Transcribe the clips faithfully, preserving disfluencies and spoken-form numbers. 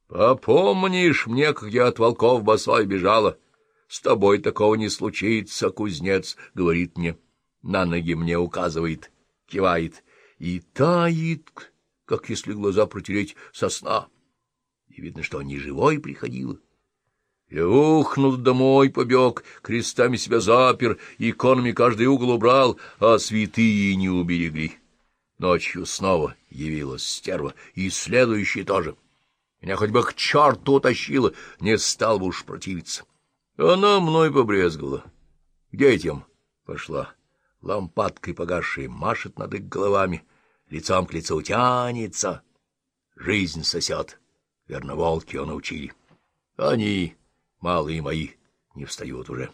Попомнишь мне, как я от волков босой бежала? С тобой такого не случится, кузнец, — говорит мне. На ноги мне указывает, кивает и тает, как если глаза протереть со сна. И видно, что не живой приходила. Я ухнул домой, побег, крестами себя запер, иконами каждый угол убрал, а святые не уберегли. Ночью снова явилась стерва, и следующий тоже. Меня хоть бы к черту утащила, не стал бы уж противиться. Она мной побрезговала. К детям пошла, лампадкой погасшей машет над их головами, лицом к лицу тянется, жизнь сосет. Верно, волки его научили. Они, малые мои, не встают уже.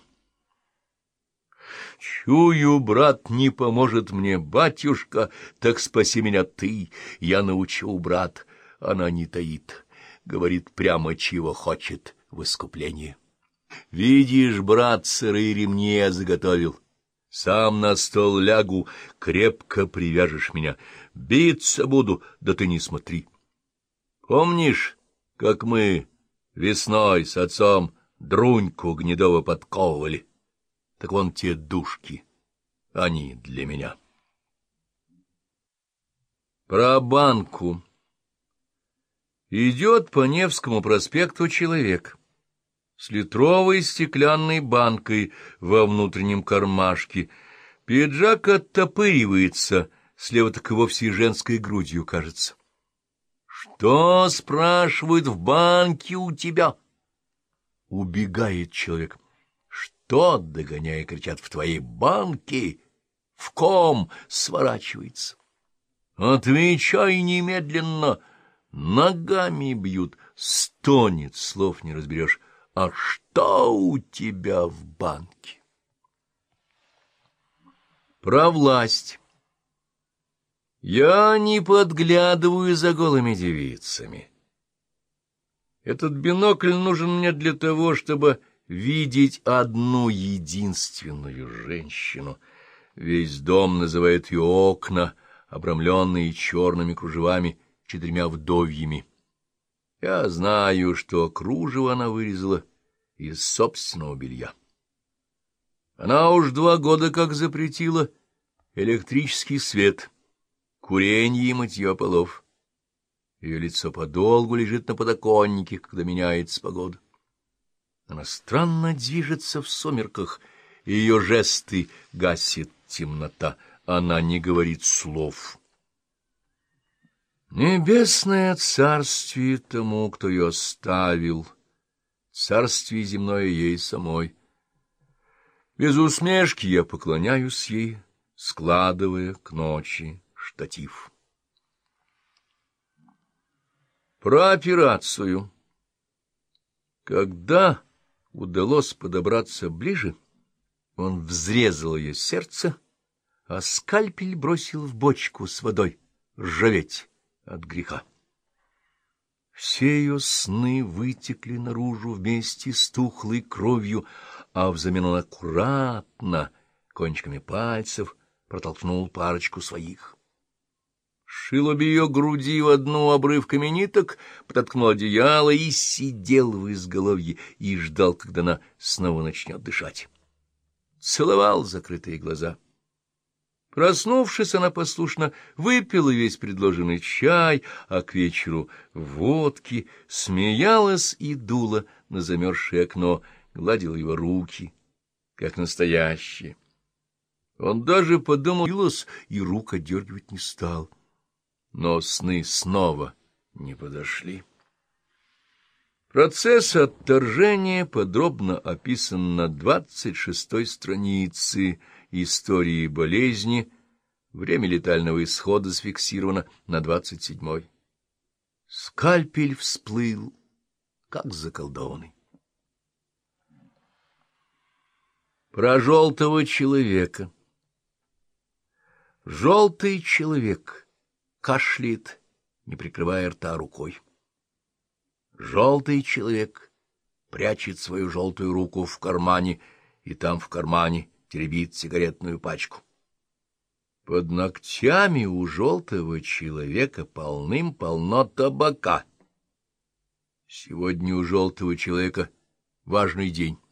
Чую, брат, не поможет мне батюшка, так спаси меня ты. Я научу, брат. Она не таит, говорит прямо, чего хочет в искупление. Видишь, брат, сырые ремни я заготовил. Сам на стол лягу, крепко привяжешь меня. Биться буду, да ты не смотри. Помнишь, как мы весной с отцом Друньку Гнедова подковывали? Так вон те душки, они для меня. Про банку. Идет по Невскому проспекту человек с литровой стеклянной банкой во внутреннем кармашке. Пиджак оттопыривается, слева так и вовсе женской грудью кажется. «Что, — спрашивают, — в банке у тебя?» Убегает человек. «Что, — догоняя, кричат, — в твоей банке? В ком?» Сворачивается. «Отвечай немедленно!» Ногами бьют, стонет, слов не разберешь. «А что у тебя в банке?» Про власть. Я не подглядываю за голыми девицами. Этот бинокль нужен мне для того, чтобы видеть одну единственную женщину. Весь дом называет ее окна, обрамленные черными кружевами, четырьмя вдовьями. Я знаю, что кружево она вырезала из собственного белья. Она уж два года как запретила электрический свет, куренье и мытье полов. Ее лицо подолгу лежит на подоконнике, когда меняется погода. Она странно движется в сумерках, и ее жесты гасит темнота. Она не говорит слов. Небесное царствие тому, кто ее оставил, царствие земное ей самой. Без усмешки я поклоняюсь ей, складывая к ночи штатив. Про операцию. Когда удалось подобраться ближе, он взрезал ее сердце, а скальпель бросил в бочку с водой ржаветь от греха. Все ее сны вытекли наружу вместе с тухлой кровью, а взамен он аккуратно, кончиками пальцев, протолкнул парочку своих. Шил обе ее груди в одну обрывками ниток, подоткнул одеяло и сидел в изголовье и ждал, когда она снова начнет дышать. Целовал закрытые глаза. Проснувшись, она послушно выпила весь предложенный чай, а к вечеру водки, смеялась и дула на замерзшее окно, гладила его руки, как настоящие. Он даже подумал, и рук отдергивать не стал. Но сны снова не подошли. Процесс отторжения подробно описан на двадцать шестой странице истории болезни, время летального исхода зафиксировано на двадцать седьмой. Скальпель всплыл, как заколдованный. Про желтого человека. Желтый человек кашляет, не прикрывая рта рукой. Желтый человек прячет свою желтую руку в кармане, и там в кармане теребит сигаретную пачку. Под ногтями у желтого человека полным-полно табака. Сегодня у желтого человека важный день.